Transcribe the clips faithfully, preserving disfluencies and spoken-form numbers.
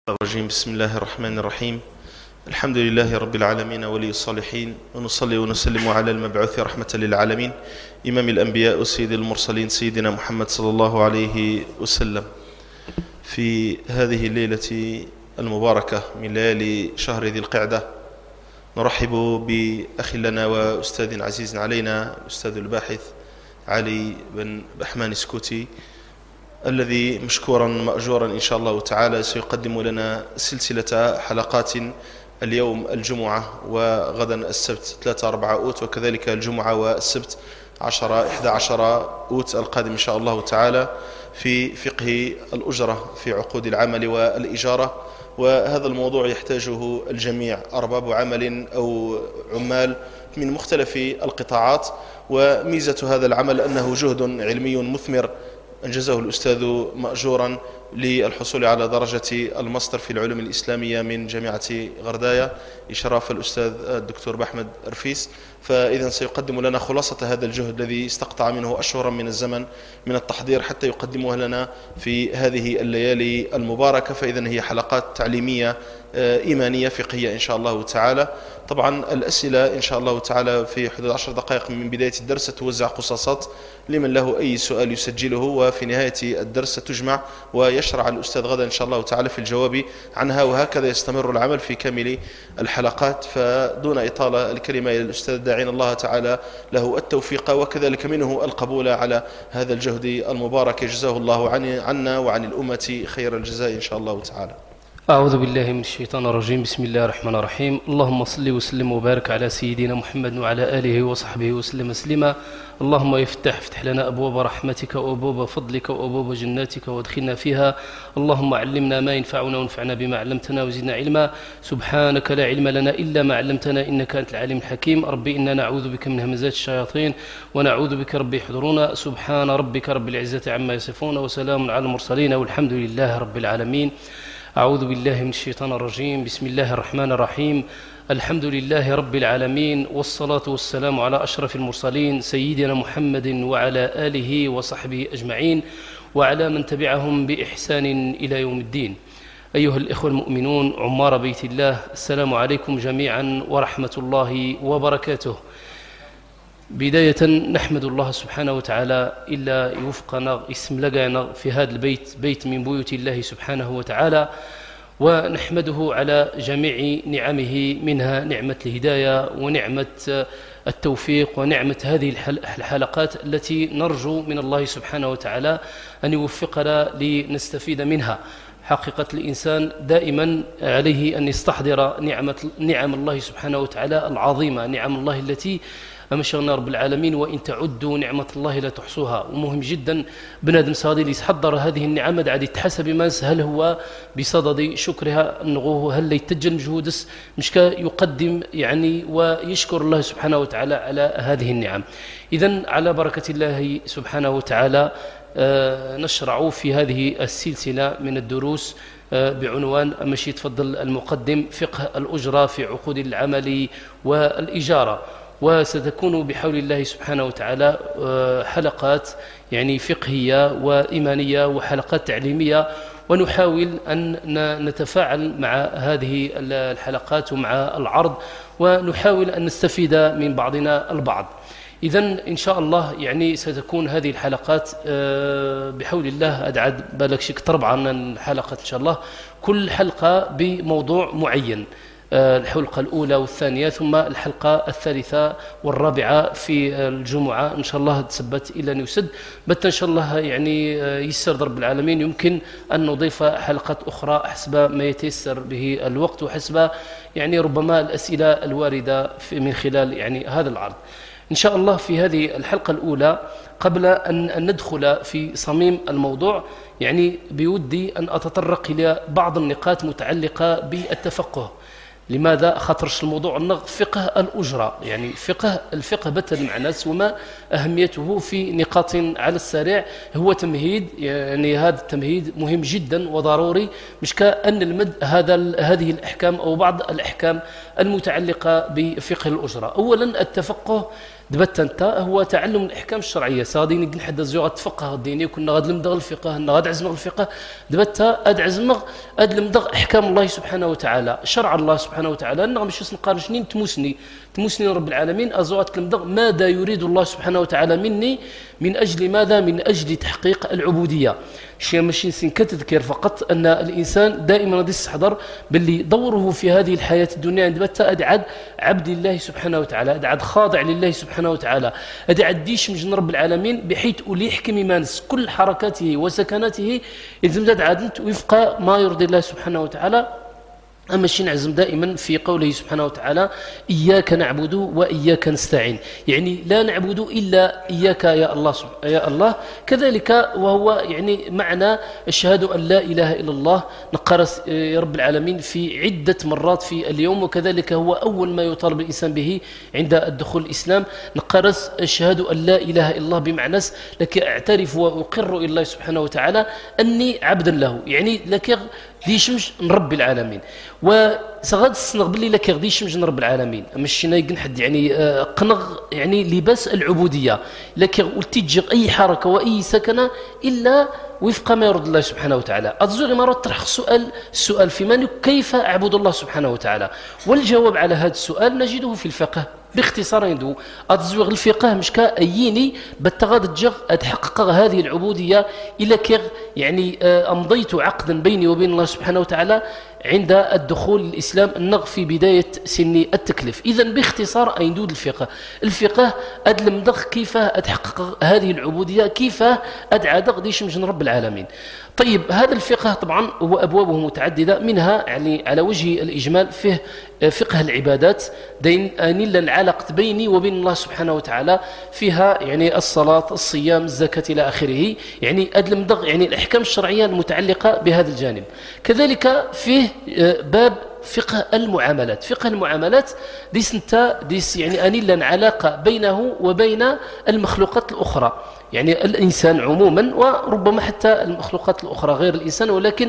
الرجيم. بسم الله الرحمن الرحيم. الحمد لله رب العالمين ولي الصالحين، ونصلي ونسلم على المبعوث رحمة للعالمين إمام الأنبياء وسيد المرسلين سيدنا محمد صلى الله عليه وسلم. في هذه الليلة المباركة من ليالي شهر ذي القعدة نرحب بأخ لنا وأستاذ عزيز علينا، أستاذ الباحث علي بن بحمان سكوتي، الذي مشكورا مأجورا إن شاء الله تعالى سيقدم لنا سلسلة حلقات اليوم الجمعة وغدا السبت ثلاثة أربعة أوت، وكذلك الجمعة والسبت عشرة إحدى عشر أوت القادم إن شاء الله تعالى في فقه الأجرة في عقود العمل والإجارة. وهذا الموضوع يحتاجه الجميع، أرباب عمل أو عمال من مختلف القطاعات. وميزة هذا العمل أنه جهد علمي مثمر أنجزه الأستاذ مأجورا للحصول على درجة الماستر في العلوم الإسلامية من جامعة غرداية إشراف الأستاذ الدكتور بحمد رفيس. فإذا سيقدم لنا خلاصة هذا الجهد الذي استقطع منه أشهرا من الزمن من التحضير حتى يقدمها لنا في هذه الليالي المباركة. فإذا هي حلقات تعليمية إيمانية فقهية إن شاء الله تعالى. طبعا الأسئلة إن شاء الله تعالى في حدود عشر دقائق من بداية الدرس توزع قصاصات لمن له أي سؤال يسجله، وفي نهاية الدرس تجمع ويشرع الأستاذ غدا إن شاء الله تعالى في الجواب عنها، وهكذا يستمر العمل في كامل الحلقات. فدون إطالة الكلمة إلى الأستاذ داعين الله تعالى له التوفيق وكذلك منه القبول على هذا الجهد المبارك، جزاه الله عنا وعن الأمة خير الجزاء إن شاء الله تعالى. أعوذ بالله من الشيطان الرجيم. بسم الله الرحمن الرحيم. اللهم صل وسلم وبارك على سيدنا محمد وعلى آله وصحبه وسلم تسليما. اللهم يفتح افتح لنا أبواب رحمتك وأبواب فضلك وأبواب جناتك وادخلنا فيها. اللهم علمنا ما ينفعنا وانفعنا بما علمتنا وزدنا علما. سبحانك لا علم لنا إلا ما علمتنا إنك أنت العليم الحكيم. ربي إنا نعوذ بك من همزات الشياطين ونعوذ بك ربي يحضرون. سبحان ربك رب العزة عما يصفون وسلام على المرسلين والحمد لله رب العالمين. أعوذ بالله من الشيطان الرجيم. بسم الله الرحمن الرحيم. الحمد لله رب العالمين، والصلاة والسلام على أشرف المرسلين سيدنا محمد وعلى آله وصحبه أجمعين وعلى من تبعهم بإحسان إلى يوم الدين. أيها الإخوة المؤمنون عمار بيت الله، السلام عليكم جميعا ورحمة الله وبركاته. بداية نحمد الله سبحانه وتعالى إلا يوفقنا اسم لقانا في هذا البيت، بيت من بيوت الله سبحانه وتعالى، ونحمده على جميع نعمه، منها نعمة الهداية ونعمة التوفيق ونعمة هذه الحلقات التي نرجو من الله سبحانه وتعالى أن يوفقنا لنستفيد منها. حقيقة الإنسان دائما عليه أن يستحضر نعمة نعم الله سبحانه وتعالى العظيمة، نعم الله التي أمشرنا رب العالمين وإن تعدوا نعمة الله لا تحصوها. ومهم جدا بنادم صادي اللي يتحضر هذه النعم عاد يتحسب ما هل هو بصدد شكرها أنه هل يتجن جهودس مش يقدم يعني ويشكر الله سبحانه وتعالى على هذه النعم. إذن على بركة الله سبحانه وتعالى آه نشرع في هذه السلسلة من الدروس آه بعنوان مشي تفضل المقدم فقه الأجرة في عقود العمل والإجارة. وستكون بحول الله سبحانه وتعالى حلقات يعني فقهية وإيمانية وحلقات تعليمية، ونحاول أن نتفاعل مع هذه الحلقات ومع العرض، ونحاول أن نستفيد من بعضنا البعض. إذن إن شاء الله يعني ستكون هذه الحلقات بحول الله أدعد بالك شك أربعة الحلقات إن شاء الله، كل حلقة بموضوع معين، الحلقة الأولى والثانية ثم الحلقة الثالثة والرابعة في الجمعة إن شاء الله تثبت إلى أن يسد بت إن شاء الله يعني يسر رب العالمين. يمكن أن نضيف حلقات أخرى حسب ما يتيسر به الوقت وحسب يعني ربما الأسئلة الواردة من خلال يعني هذا العرض إن شاء الله. في هذه الحلقة الأولى قبل أن ندخل في صميم الموضوع يعني بودي أن أتطرق إلى بعض النقاط متعلقة بالتفقه. لماذا خاطرش الموضوع النغ فقه الأجرة، يعني فقه الفقه بتل مع الناس وما أهميته في نقاط على السريع. هو تمهيد، يعني هذا التمهيد مهم جدا وضروري، مش كأن المد هذا هذه الأحكام أو بعض الأحكام المتعلقة بفقه الأجرة. أولا التفقه دبت انت هو تعلم الاحكام الشرعيه سادي نقول حد زيغه التفقه الديني كنا غاد المدغ الفقه ان غاد عزمغ الفقه دبت اد عزمغ اد المدغ احكام الله سبحانه وتعالى شرع الله سبحانه وتعالى انه مش نقارن شنين تموسني تموسني رب العالمين ازوات المدغ ماذا يريد الله سبحانه وتعالى مني من اجل ماذا من اجل تحقيق العبوديه شيء ماشي نسين كتذكر فقط ان الانسان دائما غادي يستحضر باللي دوره في هذه الحياه الدنيا عندما ادعد عبد الله سبحانه وتعالى ادعد خاضع لله سبحانه وتعالى ادعد ديش من رب العالمين بحيث أولي يحكم يمانس كل حركاته وسكناته يلزم عادنت وفق ما يرضي الله سبحانه وتعالى. أما شيء نعزم دائما في قوله سبحانه وتعالى إياك نعبد وإياك نستعين يعني لا نعبد إلا إياك يا الله يا الله كذلك وهو يعني معنى الشهادة أن لا إله إلا الله نقرس يا رب العالمين في عدة مرات في اليوم وكذلك هو أول ما يطالب الإنسان به عند الدخول الإسلام نقرس الشهادة أن لا إله إلا الله بمعنى لك أعترف وأقر إلى الله سبحانه وتعالى أني عبدا له يعني لك ديش مش نرب العالمين وسغاد السنغ باللي لك غديش مش نرب العالمين مش نايقن حد يعني قنغ يعني لباس العبوديه لك قلت تجي اي حركه واي سكنه الا وفق ما يرضي الله سبحانه وتعالى. أتزوغ مرات طرح السؤال السؤال في من كيف أعبد الله سبحانه وتعالى والجواب على هذا السؤال نجده في الفقه باختصار يدو أتزوغ الفقه مش كأييني بتغاد الجغ أتحقق هذه العبودية إلى كغ يعني أمضيت عقدا بيني وبين الله سبحانه وتعالى عند الدخول الإسلام النغ في بداية سن التكليف. إذن باختصار أيندود الفقه الفقه أدلم دغ كيف أتحقق هذه العبودية كيف أدعى دغ ديش مجن رب العالمين. طيب هذا الفقه طبعا هو أبوابه متعددة منها يعني على وجه الإجمال فيه فقه العبادات دين أنيل العلاقة بيني وبين الله سبحانه وتعالى فيها يعني الصلاة الصيام الزكاة إلى آخره يعني أدلم دغ يعني الأحكام الشرعية المتعلقة بهذا الجانب. كذلك فيه باب فقه المعاملات فقه المعاملات ديس انت ديس يعني أنيل علاقة بينه وبين المخلوقات الأخرى يعني الإنسان عموما وربما حتى المخلوقات الأخرى غير الإنسان ولكن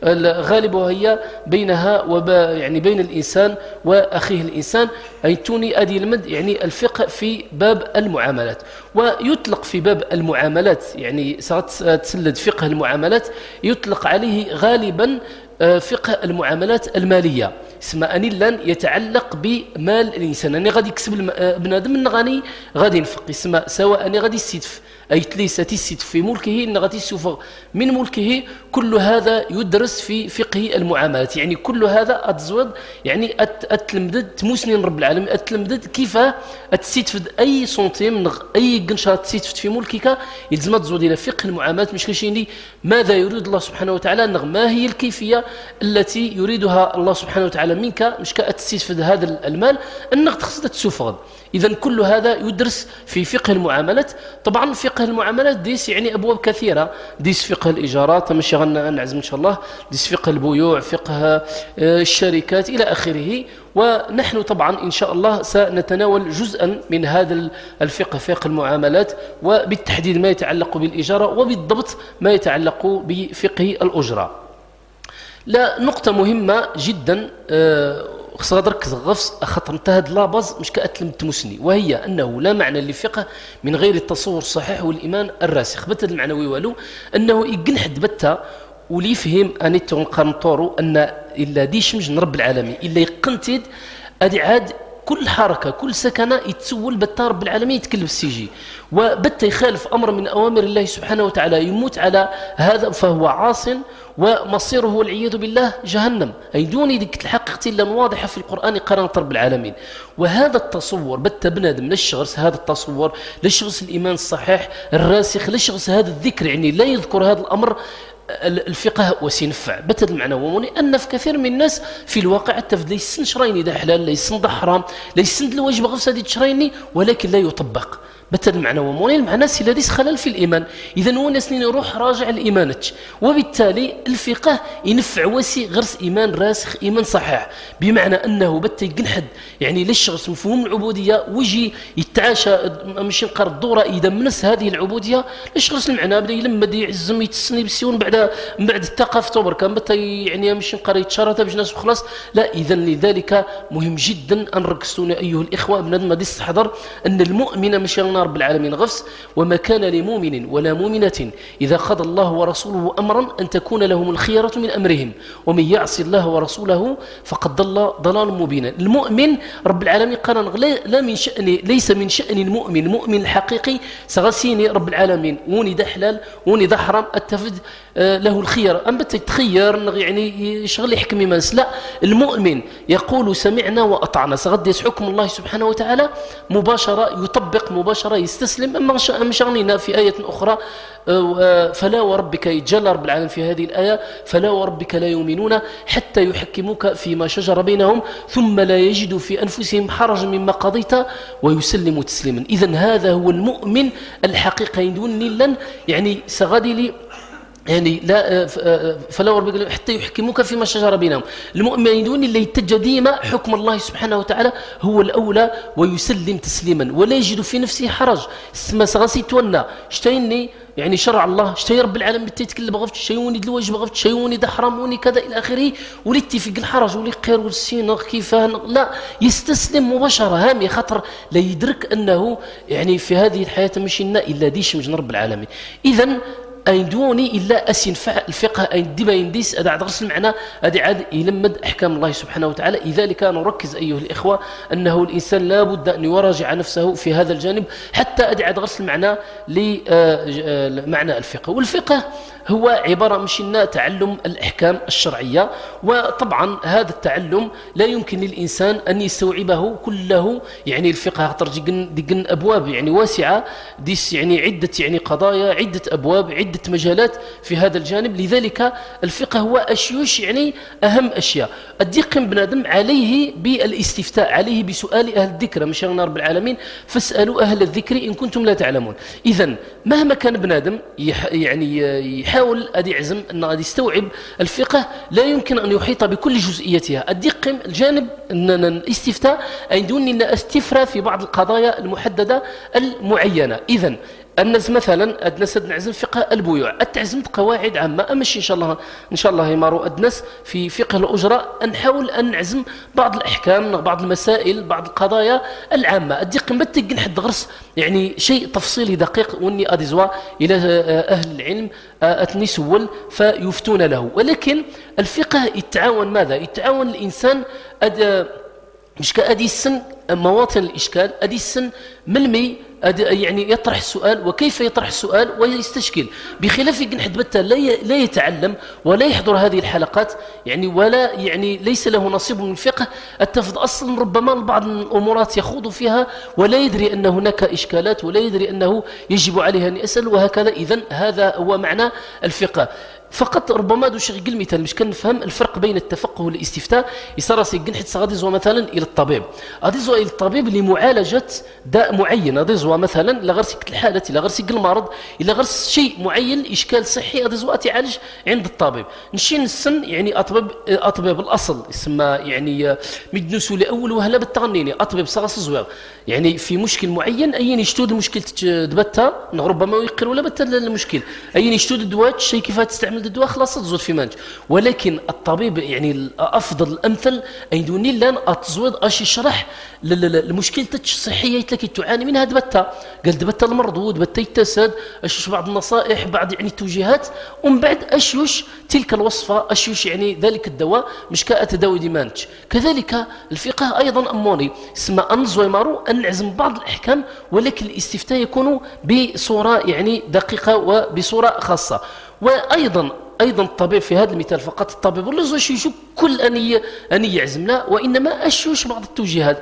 غالبها هي بينها وبا يعني بين الإنسان وأخيه الإنسان أي توني أدي المد يعني الفقه في باب المعاملات ويطلق في باب المعاملات يعني تسلد فقه المعاملات يطلق عليه غالبا فقه المعاملات المالية اسمه أنيلا يتعلق بمال الإنسان أني غادي يكسب بنادم أني غادي غادي ينفق اسمه سواء أني غادي يستدف أي تليس تستدف في ملكه أني غادي يسوف من ملكه كل هذا يدرس في فقه المعاملات يعني كل هذا أتزود يعني أتلمدد تموسنين رب العالمين أتلمدد كيف أتستفد أي سنتيم أي قنشة تستفد في ملكك يلزم تزود إلى فقه المعاملات مش كشيني ماذا يريد الله سبحانه وتعالى ما هي الكيفية التي يريدها الله سبحانه وتعالى منك مش كأتستفد هذا المال أنك تخصد تسوفغ. إذن كل هذا يدرس في فقه المعاملات. طبعا فقه المعاملات ديس يعني أبواب كثيرة ديس فقه الإيجارات مش نعزم إن شاء الله ديس فقه البيوع فقه الشركات إلى آخره ونحن طبعا إن شاء الله سنتناول جزءا من هذا الفقه فقه المعاملات وبالتحديد ما يتعلق بالإيجارة وبالضبط ما يتعلق بفقه الأجرة. لا نقطة مهمة جدا خصها ركز غفص خطرت هاد لاباز مش كأتلم تمسني وهي أنه لا معنى للفقه من غير التصور الصحيح والإيمان الراسخ بتد المعنوي والو أنه يقن حد بتا ولي يفهم أن يتنقرنطورو أن إلا ديش مجن رب العالمين إلا يقنتد أدي عاد كل حركة كل سكنة يتسول بتا رب العالمين يتكلف السيجي وبتا يخالف أمر من أوامر الله سبحانه وتعالى يموت على هذا فهو عاص ومصيره والعياذ بالله جهنم أي دون ذيك الحقيقة إلا واضحة في القرآن قرن رب العالمين. وهذا التصور بت بنادم للشغس هذا التصور للشغس الإيمان الصحيح الراسخ للشغس هذا الذكر يعني لا يذكر هذا الأمر الفقه وسينفع بتد المعنى وموني أن في كثير من الناس في الواقع التفد ليسن شرايني ده حلال ليسن ده حرام ليسن الواجب غفصة دي تشرايني ولكن لا يطبق بتل المعنى وموني المعنى سيلاديس خلل في الإيمان. إذا هو ناس يروح راجع الإيمانات، وبالتالي الفقه ينفع وسي غرس إيمان راسخ، إيمان صحيح، بمعنى أنه بت ينحد يعني ليش غرس مفهوم العبودية ويجي يتعاشى مش ينقر الدورة إذا منس هذه العبودية ليش غرس المعنى بدا يلمد يعزم يتسني بسيون بعد من بعد الثقافة توبر كان بت يعني مش ينقر يتشرط باش ناس وخلاص لا. إذا لذلك مهم جدا أن ركزتوني أيها الإخوة بنادم ما يستحضر أن المؤمن مش ينار رب العالمين غفص، وما كان لمؤمن ولا مؤمنة إذا قضى الله ورسوله أمرا أن تكون لهم الخيرة من أمرهم ومن يعص الله ورسوله فقد ضل ضلال مبينا. المؤمن رب العالمين قال لا من شأن ليس من شأن المؤمن المؤمن الحقيقي سغسيني رب العالمين وني ده حلال وني ده حرام التفد له الخير أم بتتخير يعني شغل يحكم يمانس. لا، المؤمن يقول سمعنا وأطعنا سغديس حكم الله سبحانه وتعالى مباشرة، يطبق مباشرة، يستسلم. أما شغلنا في آية أخرى فلا وربك يتجلى رب العالمين في هذه الآية فلا وربك لا يؤمنون حتى يحكموك فيما شجر بينهم ثم لا يجدوا في أنفسهم حرجا مما قضيت ويسلموا تسليما. إذن هذا هو المؤمن الحقيقي دون لن يعني سغدي لي يعني لا فلا وربك حتى يحكموك فيما شجر بينهم. المؤمن دون اللي يتجه ديما حكم الله سبحانه وتعالى هو الأولى ويسلم تسليما ولا يجد في نفسه حرج. ما سغسي تونا اشتيني يعني شرع الله اشتي رب العالمين بتيتكلم بغفت شيوني دلوج بغفت شيوني ده حراموني كذا إلى آخره ولتي في الحرج ولي قير والسين كيف لا يستسلم مباشرة هامي خطر لا يدرك أنه يعني في هذه الحياة مش لنا إلا ديش من رب العالمين. إذن أين دوني إلا أسينفع الفقه أين دبا ينديس أدع درس المعنى أدع عاد يلمد أحكام الله سبحانه وتعالى. لذلك نركز أيها الإخوة أنه الإنسان لا بد أن يراجع نفسه في هذا الجانب حتى أدع درس المعنى لمعنى الفقه. والفقه هو عبارة مشينا تعلم الأحكام الشرعية، وطبعا هذا التعلم لا يمكن للإنسان أن يستوعبه كله. يعني الفقه ترجي دقن أبواب يعني واسعة ديس يعني عدة يعني قضايا عدة أبواب عدة مجالات في هذا الجانب. لذلك الفقه هو أشيوش يعني أهم أشياء الدق بنادم عليه بالاستفتاء عليه بسؤال أهل الذكر مش رب العالمين فاسألوا أهل الذكر إن كنتم لا تعلمون. إذن مهما كان بنادم يعني يحاول أن يعزم أن يستوعب الفقه لا يمكن أن يحيط بكل جزئياتها. الدق الجانب أن الاستفتاء أي دون أن استفرى في بعض القضايا المحددة المعينة. إذن الناس مثلا الناس نعزم فقه البيوع التعزمت قواعد عامه امشي ان شاء الله ان شاء الله يماروا الناس في فقه الاجره نحاول ان نعزم بعض الاحكام بعض المسائل بعض القضايا العامه الدق متق نحد غرس يعني شيء تفصيلي دقيق واني ادزوا الى اهل العلم اتني سول فيفتون له. ولكن الفقه يتعاون ماذا يتعاون الانسان أد مش كأدي السن مواطن الإشكال أدي السن ملمي يعني يطرح السؤال وكيف يطرح السؤال ويستشكل بخلاف جنحد بتا لا يتعلم ولا يحضر هذه الحلقات يعني ولا يعني ليس له نصيب من الفقه التفض أصلا ربما بعض الأمورات يخوض فيها ولا يدري أن هناك إشكالات ولا يدري أنه يجب عليه أن يسأل وهكذا. إذن هذا هو معنى الفقه. فقط ربما دو شغل مثال مش كنفهم الفرق بين التفقه والاستفتاء يصير سيجن حتى غادي مثلا الى الطبيب غادي الى الطبيب لمعالجه داء معين غادي مثلا لا غير سكت الحاله لا غير سكت المرض الا غير شيء معين اشكال صحي غادي زوا تعالج عند الطبيب. نشي نسن يعني اطبب اطباب الاصل يسمى يعني مدنسو لاول وهلا بالتغنيني اطبب صاص زوير يعني في مشكل معين اين يشتود مشكل دبتها ربما يقر ولا بتا المشكل اين يشتود الدواء شيء كيف تستعمل الدواء خلاص تزود في منج. ولكن الطبيب يعني الافضل الامثل اين دوني لان اتزود اش يشرح المشكله الصحيه التي تعاني منها دبتها قال دبتها المردود دبتها يتسد اشوش بعض النصائح بعض يعني التوجيهات ومن بعد اشوش تلك الوصفه اشوش يعني ذلك الدواء مش كاتداوي ديمانج. كذلك الفقه ايضا اموني اسمى انزوي مارو ان نعزم بعض الاحكام ولكن الاستفتاء يكون بصوره يعني دقيقه وبصوره خاصه. وايضا ايضا الطبيب في هذا المثال فقط الطبيب ولا زوج يشوف كل انيه انيه يعزمنا وانما اشوش بعض التوجيهات.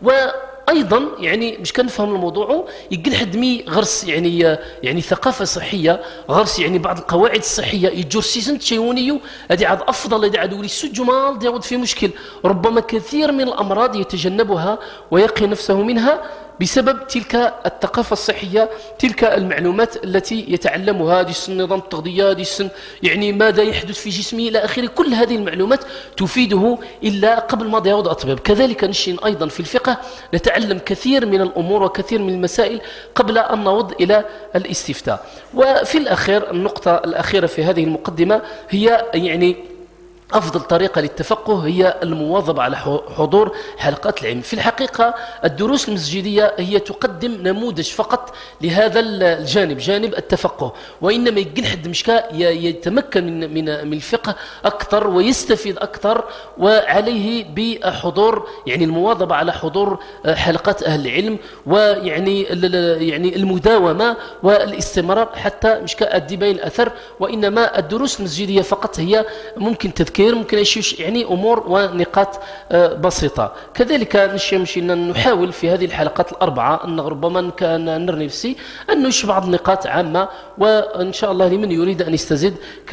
وايضا يعني مش كنفهم الموضوع يقل حد مي غرس يعني يعني ثقافه صحيه غرس يعني بعض القواعد الصحيه يجرسيسن تشيونيو هذه عاد افضل هذه عاد ولي السجمال يعود في مشكل ربما كثير من الامراض يتجنبها ويقي نفسه منها بسبب تلك الثقافة الصحية، تلك المعلومات التي يتعلمها ديسن نظام التغذية، ديسن يعني ماذا يحدث في جسمه إلى آخره. كل هذه المعلومات تفيده إلا قبل ما يعود الطبيب. كذلك نشين أيضا في الفقه نتعلم كثير من الأمور وكثير من المسائل قبل أن نوض إلى الاستفتاء. وفي الأخير النقطة الأخيرة في هذه المقدمة هي يعني أفضل طريقة للتفقه هي المواظبة على حضور حلقات العلم. في الحقيقة الدروس المسجدية هي تقدم نموذج فقط لهذا الجانب، جانب التفقه، وإنما يمكن حد مشكا يتمكن من من من الفقه أكثر ويستفيد أكثر، وعليه بحضور يعني المواظبة على حضور حلقات أهل العلم، ويعني يعني المداومة والاستمرار حتى مشكا أدي بين الأثر. وإنما الدروس المسجدية فقط هي ممكن تذكير، ممكن يشيش يعني أمور ونقاط بسيطة. كذلك نشي مشينا نحاول في هذه الحلقات الأربعة أن ربما كان نرني نفسي أن نشي بعض النقاط عامة، وإن شاء الله لمن يريد أن يستزيد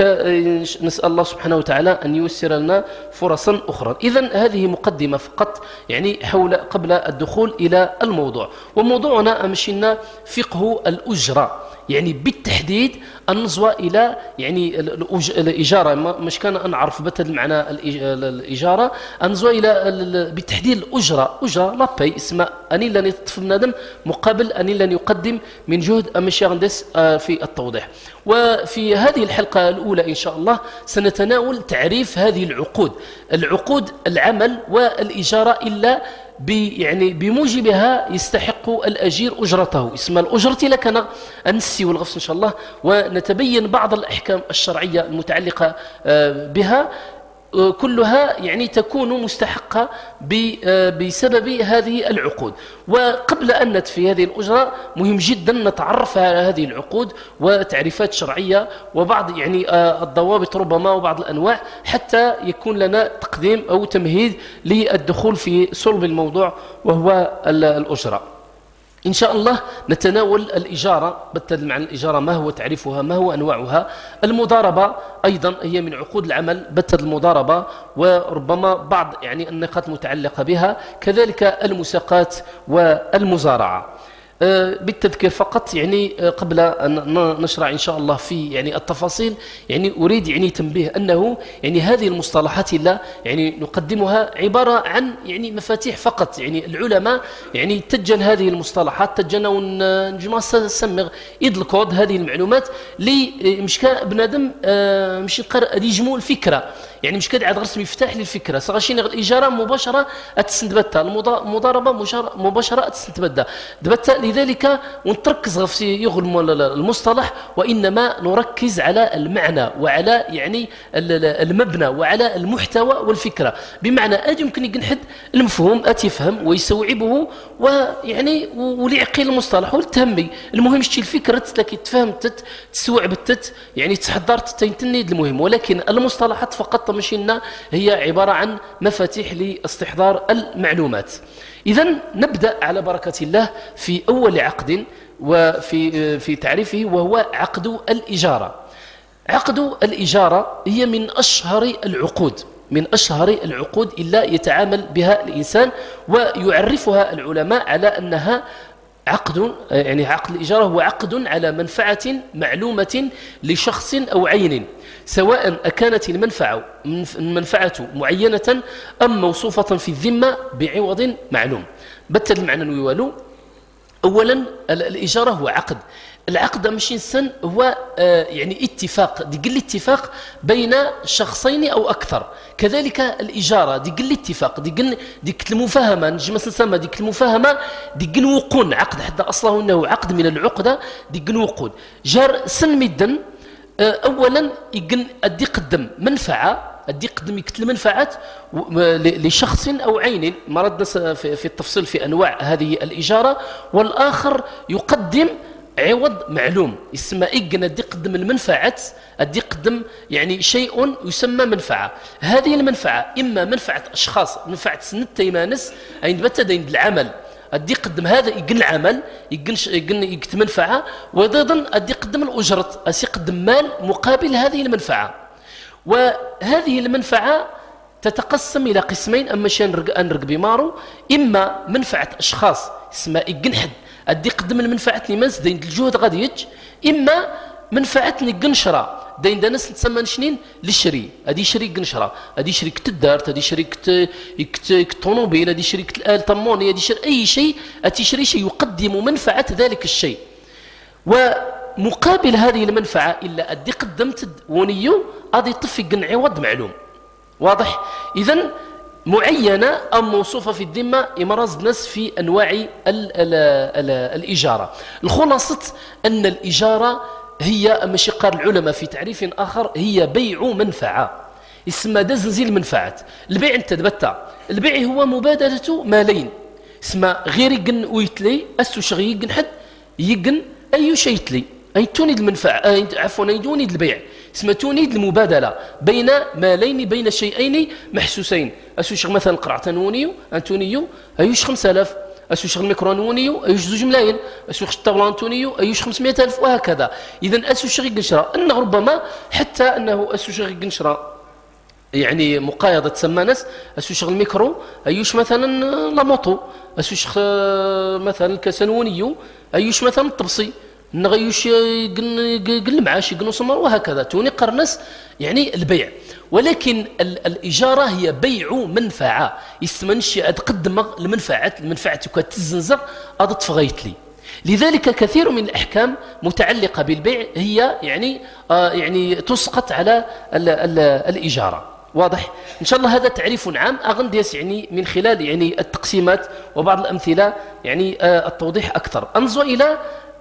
نسأل الله سبحانه وتعالى أن ييسر لنا فرصا أخرى. إذن هذه مقدمة فقط يعني حول قبل الدخول إلى الموضوع. وموضوعنا مشينا فقه الأجرة، يعني بالتحديد النزوة إلى يعني الإجارة، مش كان نعرف بتد معنى الإجارة، النزوة إلى بالتحديد الأجرة، أجرة لابي اسمها أني لن يطف بنادم مقابل أني لن يقدم من جهد أمشي غندس في التوضيح. وفي هذه الحلقة الأولى إن شاء الله سنتناول تعريف هذه العقود، العقود العمل والإجارة إلا يعني بموجبها يستحق الأجير أجرته، اسم الأجرة لكن أنسي والغفص إن شاء الله، ونتبين بعض الأحكام الشرعية المتعلقة بها كلها يعني تكون مستحقة بسبب هذه العقود. وقبل أن نتفي هذه الأجرة مهم جدا نتعرف على هذه العقود وتعريفات شرعية وبعض يعني الضوابط ربما وبعض الأنواع، حتى يكون لنا تقديم أو تمهيد للدخول في صلب الموضوع وهو الأجرة. إن شاء الله نتناول الإجارة بالتالي معنى الإجارة، ما هو تعريفها، ما هو أنواعها. المضاربة أيضا هي من عقود العمل، بالتالي المضاربة وربما بعض يعني النقاط المتعلقة بها، كذلك المساقات والمزارعة. بالتذكير فقط يعني قبل أن نشرع إن شاء الله في يعني التفاصيل، يعني أريد يعني تنبيه أنه يعني هذه المصطلحات لا يعني نقدمها عبارة عن يعني مفاتيح فقط. يعني العلماء يعني تجن هذه المصطلحات تجن ونجمع سمغ إيد الكود هذه المعلومات لي مش كان بنادم مش يقرأ يجمو الفكرة، يعني مش كده عاد غرس مفتاح للفكرة صغاشين الإجارة مباشرة أتسندبتها، المضاربة مباشرة أتسندبتها دبتها. لذلك ونتركز في يغل المصطلح، وإنما نركز على المعنى وعلى يعني المبنى وعلى المحتوى والفكرة. بمعنى أن يمكن ينحد المفهوم أتفهم ويستوعبه ويعني وليعقل المصطلح والتهمي. المهم شتي الفكرة لكن تفهمت تستوعبت يعني تحضرت تنتنيد المهم، ولكن المصطلحات فقط مشينا هي عبارة عن مفاتيح لاستحضار المعلومات. إذن نبدأ على بركة الله في أول عقد وفي في تعريفه، وهو عقد الإجارة. عقد الإجارة هي من أشهر العقود، من أشهر العقود إلا يتعامل بها الإنسان، ويعرفها العلماء على أنها عقد يعني عقد الإجارة هو عقد على منفعة معلومة لشخص أو عين، سواء أكانت المنفعة منفعة معينة أم موصوفة في الذمة بعوض معلوم. بتل المعنى ويوالو. أولا الإجارة هو عقد، العقد مش إنسان هو آه يعني اتفاق، دي قل اتفاق بين شخصين أو أكثر. كذلك الإجارة دي قل اتفاق، دي قل ديك المفاهمة نجي مثلا نسمى ديك المفاهمة دي قل وقون عقد، حتى أصله أنه عقد من العقدة دي قل وقون جار سن مدن. آه أولا يقن أدي قدم منفعة، أدي قدم يكتل منفعات لشخص أو عين، ما في التفصيل في أنواع هذه الإجارة. والآخر يقدم عوض معلوم يسمى إجن أدي قدم المنفعات، أدي قدم يعني شيء يسمى منفعة. هذه المنفعة إما منفعة أشخاص، منفعة سنة تيمانس عند بتدين العمل أدي قدم هذا يقن العمل يقن يقن يكت منفعة، وأيضا أدي قدم الأجرة أسي قدم مال مقابل هذه المنفعة. وهذه المنفعة تتقسم إلى قسمين أما شان أنرق بمارو إما منفعة أشخاص اسمها إقنحد أدي قدم المنفعة نماس دين الجهد غادي يج إما منفعة نقنشرة دين دانس نتسمى نشنين للشري أدي شريك قنشرة أدي شركة الدارت أدي شركة الطوموبيل أدي شركة الآل طموني أدي شر أي شيء أتشري شيء يقدم منفعة ذلك الشيء ومقابل هذه المنفعة إلا أدي قدمت ونيو أدي طفي قنعي وض معلوم واضح إذن معينة أو موصوفة في الذمة إمراض ناس في أنواع ال ال ال الإجارة. الخلاصة أن الإجارة هي ماشي قال العلماء في تعريف آخر هي بيع منفعة اسمها دزنزيل منفعة. البيع انت دبتا البيع هو مبادلة مالين اسمها غير يقن ويتلي أسو شغي يقن حد يقن أي شيء يتلي أي تونيد المنفعة عفوا أي تونيد البيع اسمها تونيد المبادلة بين مالين بين شيئين محسوسين. أسو شغ مثلا قرعة نونيو أنتونيو أيوش خمسة آلاف أسو شغل ميكرو نونيو أيوش زوج ملايين أسو شغل طاولة أنتونيو أيوش خمسمائة ألف وهكذا. إذن أسو شغل قنشرة أنه ربما حتى أنه أسو شغل قنشرة يعني مقايضة تسمى ناس أسو شغل ميكرو أيوش مثلا لاموطو أسو شغل مثلا الكاسنونيو أيوش مثلا الطبسي نغيوش قل معاش يقنو سمر وهكذا توني قرنس يعني البيع. ولكن الإجارة هي بيع منفعة يستمنش أتقدم المنفعة المنفعة كتزنزر أضط فغيت لي. لذلك كثير من الأحكام متعلقة بالبيع هي يعني آه يعني تسقط على ال ال الإجارة. واضح إن شاء الله هذا تعريف عام أغنديس يعني من خلال يعني التقسيمات وبعض الأمثلة يعني آه التوضيح أكثر. أنظر إلى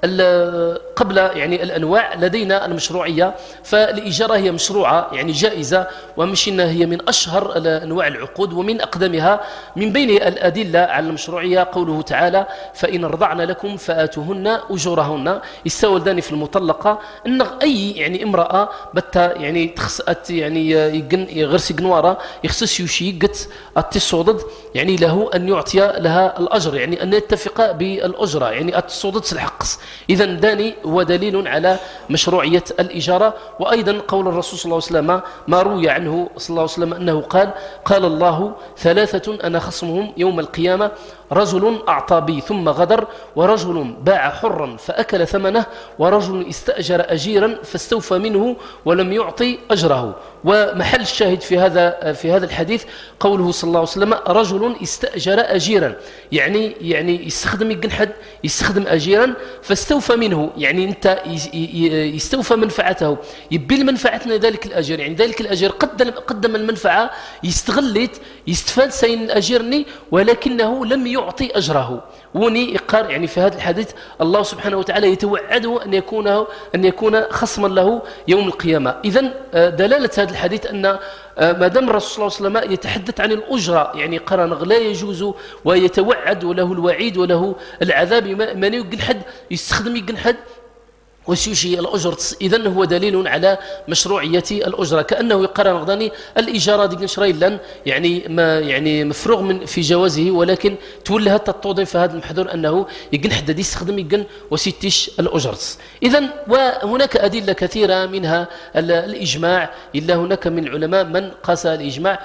قبل يعني الأنواع لدينا المشروعية. فالإجارة هي مشروعة يعني جائزة ومش إنها هي من أشهر أنواع العقود ومن أقدمها. من بين الأدلة على المشروعية قوله تعالى فإن رضعن لكم فآتوهن أجورهن يستولدان في المطلقة أن أي يعني امرأة بتا يعني تخسأت يعني يغرس قنوارة يخصص يوشي قت التصودد يعني له أن يعطي لها الأجر يعني أن يتفق بالأجرة يعني التصودد سلحقص. إذا داني هو دليل على مشروعية الإجارة. وأيضا قول الرسول صلى الله عليه وسلم ما روي عنه صلى الله عليه وسلم أنه قال قال الله ثلاثة أنا خصمهم يوم القيامة رجل أعطى بي ثم غدر ورجل باع حرا فأكل ثمنه ورجل استأجر أجيرا فاستوفى منه ولم يعطي أجره. ومحل الشاهد في هذا في هذا الحديث قوله صلى الله عليه وسلم رجل استأجر أجيرا يعني يعني يستخدم يقنحد يستخدم أجيرا فاستوفى منه يعني أنت يستوفى منفعته يبي المنفعتنا ذلك الأجير يعني ذلك الأجير قدم قدم المنفعة يستغلت يستفاد سين الأجيرني ولكنه لم يعطي أجره. وني إقار يعني في هذا الحديث الله سبحانه وتعالى يتوعده أن يكون أن يكون خصما له يوم القيامة. إذن دلالة هذا الحديث أن ما دام الرسول صلى الله عليه وسلم يتحدث عن الأجرة يعني قرن لا يجوز ويتوعد وله الوعيد وله العذاب من يقن حد يستخدم يقن حد وسيوشي الأجرة. إذن هو دليل على مشروعية الأجرة كأنه يقرر غضاني الإجارة دي نشري لن يعني ما يعني مفروغ من في جوازه ولكن تولها تطوضي في هذا المحظور أنه يقن حد يستخدم يقن وسيتش الأجرة. إذن وهناك أدلة كثيرة منها الإجماع إلا هناك من العلماء من قاس الإجماع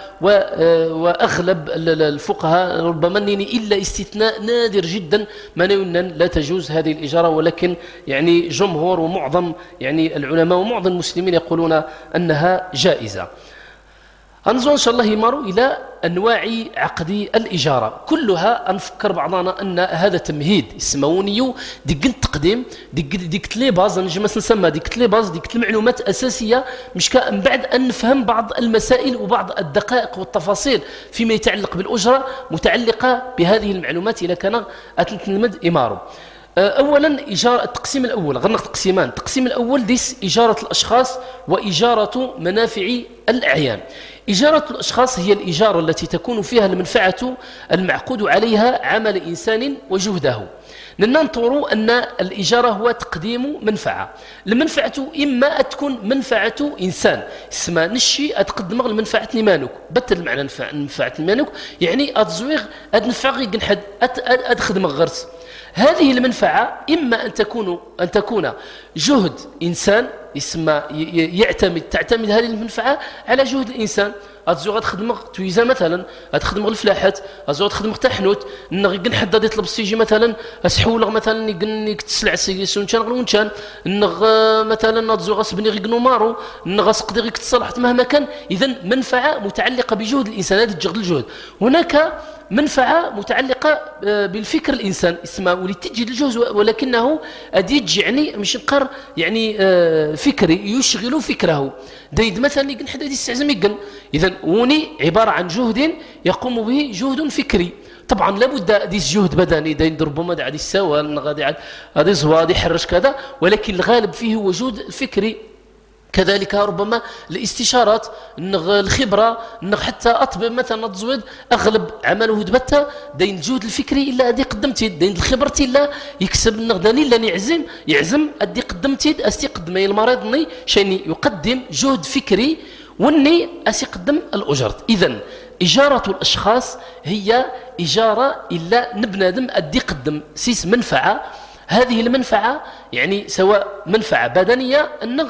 وأغلب الفقهاء ربما إلا استثناء نادر جدا من لا تجوز هذه الإجارة ولكن يعني جمهور ومعظم يعني العلماء ومعظم المسلمين يقولون أنها جائزة. أنظر إن شاء الله يمر إلى أنواع عقد الإجارة كلها. أنفكر بعضنا أن هذا تمهيد يسمونيو ديك التقديم ديك ديك لي باز نجم نسمى ديك لي باز ديك المعلومات أساسية مش من بعد أن نفهم بعض المسائل وبعض الدقائق والتفاصيل فيما يتعلق بالأجرة متعلقة بهذه المعلومات إذا كان أتنتمد إماره. أولا إجارة التقسيم الأول غنق تقسيمان. التقسيم الأول ديس إجارة الأشخاص وإجارة منافع الأعيان. إجارة الأشخاص هي الإجارة التي تكون فيها المنفعة المعقود عليها عمل إنسان وجهده. ننطر أن الإجارة هو تقديم منفعة. المنفعة إما تكون منفعة إنسان اسمها نشي أتقدم المنفعة نمانك بتل معنى منفعة نمانك يعني أتزويغ أدنفع غي جنحد أدخدم غرس. هذه المنفعة إما أن تكون أن تكون جهد إنسان يسمى يعتمد تعتمد هذه المنفعة على جهد الإنسان. أتزوج غتخدم تويزا مثلا، غتخدم الفلاحات، أتزوج غتخدم حتى حنوت، نغ حد يطلب السيجي مثلا أسحولغ مثلا يقن تسلع السيجي كان غير ونشان نغ مثلا أتزوج غسبني غير مارو نغ سقدي غير تصلحت مهما كان. إذا منفعة متعلقة بجهد الإنسان، هذا الجهد الجهد. هناك منفعة متعلقة بالفكر الإنسان اسمها ولي تجي الجهد، ولكنه أديج يعني مش نقر يعني فكري يشغل فكره دايد مثلا يقن حدا يستعزم يقن. إذا وني عبارة عن جهد يقوم به جهد فكري. طبعا لابد ديس جهد بدني داين ربما دا عاد يساوى غادي عاد غادي يزوى غادي يحرش كذا، ولكن الغالب فيه هو جهد فكري. كذلك ربما الاستشارات نغ الخبره نغ حتى اطبب مثلا تزويد اغلب عمله دبته داين الجهد الفكري الا ادي قدمتي داين الخبرتي الا يكسب النغداني الا يعزم يعزم ادي قدمتي استي قدمي المريض ني شيني يقدم جهد فكري وني اسي قدم الاجرت. اذا اجاره الاشخاص هي اجاره الا نبنادم ادي قدم سيس منفعه. هذه المنفعه يعني سواء منفعه بدنيه النغ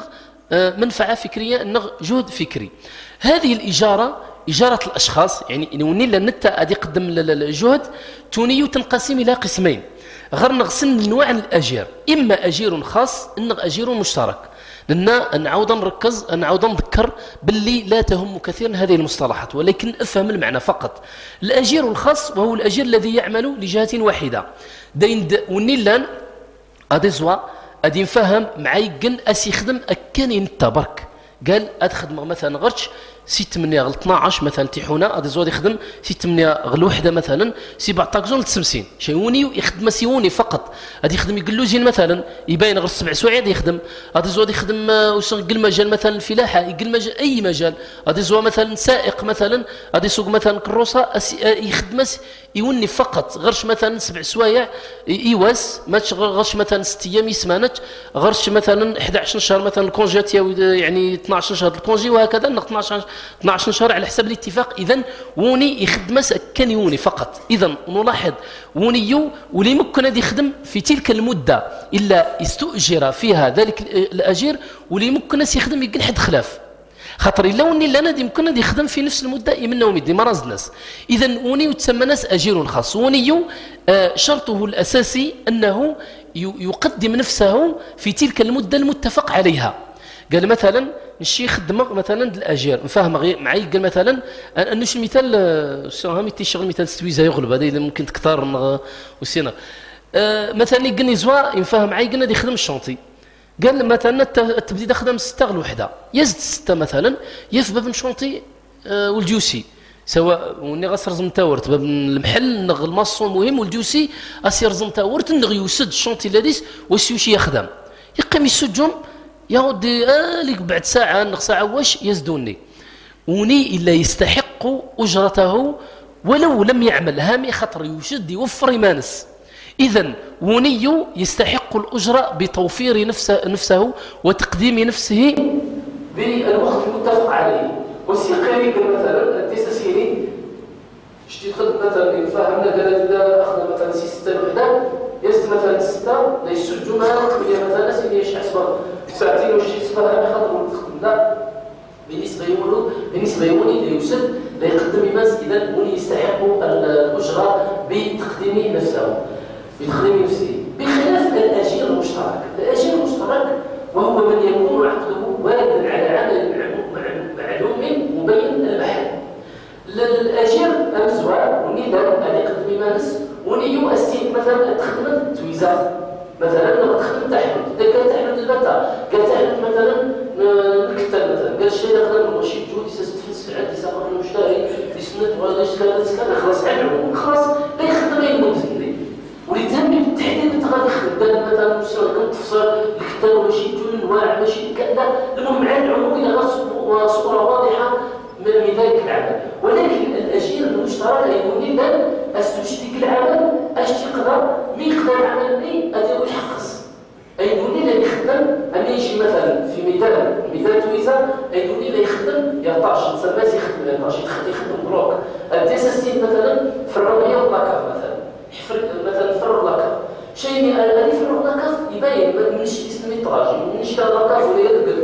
منفعة فكرية النغ جهد فكري. هذه الإجارة إجارة الأشخاص يعني نوني لنتا أدي قدم الجهد توني تنقسم إلى قسمين. غير نغسن النوع الأجير، إما أجير خاص إنغ أجير مشترك. لنا نعاود نركز نعاود نذكر باللي لا تهم كثيرا هذه المصطلحات، ولكن افهم المعنى فقط. الأجير الخاص وهو الأجير الذي يعمل لجهة واحدة داين ونيلان أدي زوا أدي نفهم معاي قن أسي يخدم أكاني نتبرك. قال أدخدم مثلا غرش ست منيا غل اثناش مثلا تيحونا أدي زواد يخدم ست منيا غل وحدة مثلا سي بعد طاكزون تسمسين شيوني يخدم سيوني فقط. أدي يخدم يقلوزين مثلا يبين غير سبع سوايع يخدم. أدي زواد يخدم يقل مجال مثلا الفلاحة يقل مجال أي مجال. أدي زواد مثلا سائق مثلا أدي سوق مثلا كروسة يخدم يوني فقط غرش مثلا سبع سوايع إيواس ماتش غرش مثلا ست أيام يسمانت غرش مثلا إحدى عشر شهر مثلا الكونجات يعني اثناش شهر الكونجي وهكذا اثناش اثناش شهر على حسب الاتفاق. إذن وني يخدم كان يوني فقط. إذن نلاحظ ونيو ولي ممكن هذا يخدم في تلك المدة إلا استؤجر فيها ذلك الأجير ولي ممكن يخدم يقل حد خلاف خاطر الا وني لنا دي ممكن يخدم في نفس المده يمنا ومدي مرض الناس. اذا وني يتسمى ناس اجير خاص. وني آه شرطه الاساسي انه يقدم نفسه في تلك المده المتفق عليها. قال مثلا نشي خدمه مثلا الاجير نفهم معي. قال مثلا انش المثال سوها ميتي شغل مثال ستويزا يغلب هذا اذا ممكن تكثر وسينا آه مثلا قلني زوا ينفهم معي قلنا دي يخدم الشونطي. قال مثلا التبديد خدم ستة غل وحده يزد ستة مثلا يف باب نشونطي آه والجوسي سواء وني غسرزم تاورت باب المحل نغ الماصون مهم والجوسي اسيرزم تاورت نغ يسد الشونطي لديس وسيوشي يخدم يقيم يسجم يودي آه لك بعد ساعه نغ ساعه واش يزدوني وني الا يستحق اجرته ولو لم يعمل هامي خطر يشد يوفر مانس. إذن وني يستحق الأجرة بتوفير نفسه, نفسه وتقديم نفسه بالوقت المتفق عليه. وسيقري مثلا التساسيني شتي تخدم مثلا فهمنا قال لا أخذ مثلا سي ستة وحدة يزد مثلا ستة لا يسجوا مثلا مثلا سيدي يش حسب ساعتين وشي تسبها بخاطر تخدم لا بالنسبة يقولوا بالنسبة يوني لا يسد لا يقدم يماس. إذن وني يستحق الأجرة بتقديم نفسه بتقديم نفسه بخلاف الأجير المشترك. الأجير المشترك وهو من يكون عقده واردا على عمل معلوم مبين المحل. الأجير أمزوع ونيدا أن يقدم مانس ونيو أستيق مثلا تخدم تويزا مثلا لما تخدم تحمل إذا كان تحمل البتة قال تحمل مثلا نكتل مثلا قال الشيء دخل ماشي جهد يستفلس في عندي ساقط المشتري يسند ولا يشتغل خلاص علمه خلاص لا يخدم يموت ولتهم بالتحديد انت غادي تخدم مثلا مستوى كتفصل الكتاب ماشي يجون انواع ماشي كذا. المهم على العموم الى صوره واضحه من ذلك العمل. ولكن الاجير المشترك يكون لنا استشتي العمل اش تقدر مين يقدر يعمل لي هذا يحقص ايدوني لا يخدم ان يجي مثلا في ميدان ميدان تويزا ايدوني لا يخدم يعطاش نسمى يخدم يعطاش يخدم بروك التساسين مثلا في الرميه واللاكاف مثلا مثلا فرغ لاكاف شيء اللي فرغ لاكاف يبين من شي اسم التراجم من شي لاكاف ولا يدق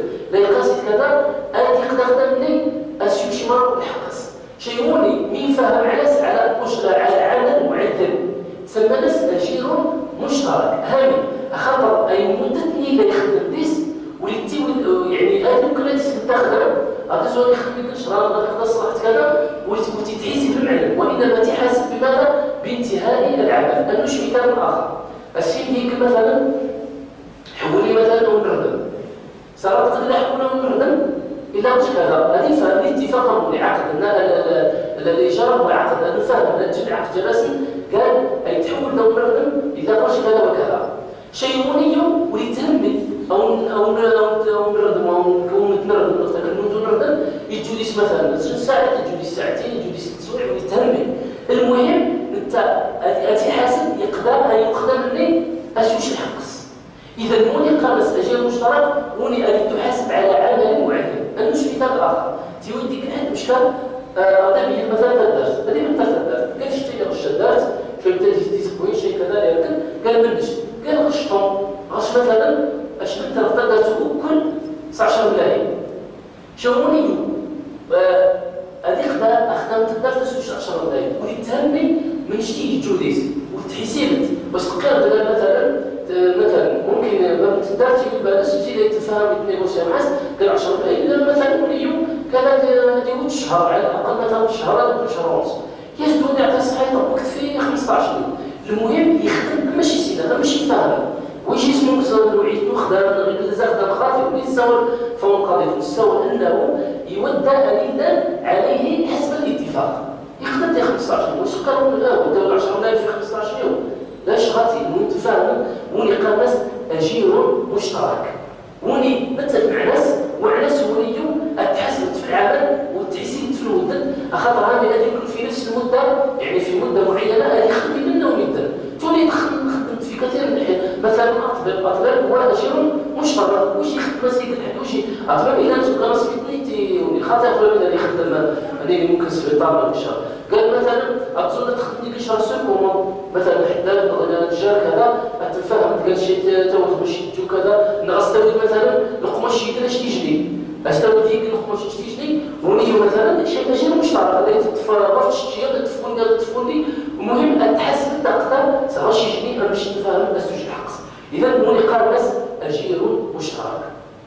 تسمى ناس اجير مشترك هامي خاطر اي مدتني اللي يخدم ديس وليتي يعني هذا ممكن ديس تخدم هذا زول يخدم لك شهر غادي تخدم صلاحت كذا وليتي تحسب المعلم وانما تحاسب بماذا؟ بانتهاء العمل. انوش مثال اخر الشيء ديك مثلا حولي مثلا ونردم صارت قد لا حولنا ونردم الا واش كذا هذه فهم الاتفاق والعقد ان الايجار والعقد هذا فهم نجد عقد جلسي قال اي تحول لو نردم الا واش كذا وكذا شيء مني وليتهمني او او او نردم او نكون نردم مثلا كنت نردم يجوديس مثلا ست ساعات يجوديس ساعتين يجوديس ست سوايع ويتهمني. المهم انت اتي حاسب يقدر ان يقدم مني اشوش الحقس. اذا موني قامس اجير مشترك موني اريد تحاسب على عمل معين. انا مش مثال اخر تيوديك الحد مش كان غادي آه مثلا الدرس هذه من ثلاث الدرس قال شتي غش الدرس شويه بدات تسكوين شيء كذا لكن قال منش قال غشطهم غش مثلا اش من ثلاث درس كل تسعة عشر ملايين شوفوني هذيك خدا خدمت الدرس تسعة عشر ملايين ويتهمني من شتي جوديس وتحسبت بس تقرر مثلا مثلا ممكن ما تقدرش يبقى السجل تفهم تنيغوسي معاه قال عشرة ملايين مثلا اليوم كذا ديود الشهر على الاقل مثلا شهر ولا شهر ونص يزدون يعطي صحيح وقت فيه خمسطاش يوم. المهم يخدم ماشي سينا ماشي فاهم واش اسمه مثلا وعيد خدام غير خدام خاطئ ويتصور فهو قضيه مستوى انه يودى ان عليه حسب الاتفاق يخدم خمسطاش يوم واش قالوا لا وداو عشرة ملايين في خمسطاش يوم لاش غاتي وانت فاهم وني قامس اجير مشترك وني مثل مع ناس ومع ناس وليو تحسبت في العمل وتحسبت في المده خاطر هذه غادي يكون في نفس المده يعني في مده معينه غادي يخدم لنا ويدنا تولي خدمت في كثير من الحين مثلا اطباء اطباء هو اجير مشترك واش يخدم مسيك الحد واش اطباء اذا انت كان سبيتني وني خاطر يقول لي يخدم انا ممكن سبيطار ان شاء الله قال مثلا اتصل تخدم لي شهر سكون مثلا حداد التجار كذا تفهم قال شي توز باش يجو كذا نغستوي مثلا القماش يدير اش تيجري استوي ديك القماش اش تيجري وني مثلا شي ماشي مشترك اللي تتفرغ شي قال تفون قال تفوني المهم تحسب تقدر سواء شي يجري باش تفهم بس توجد الحق. اذا موني قال بس اجير مشترك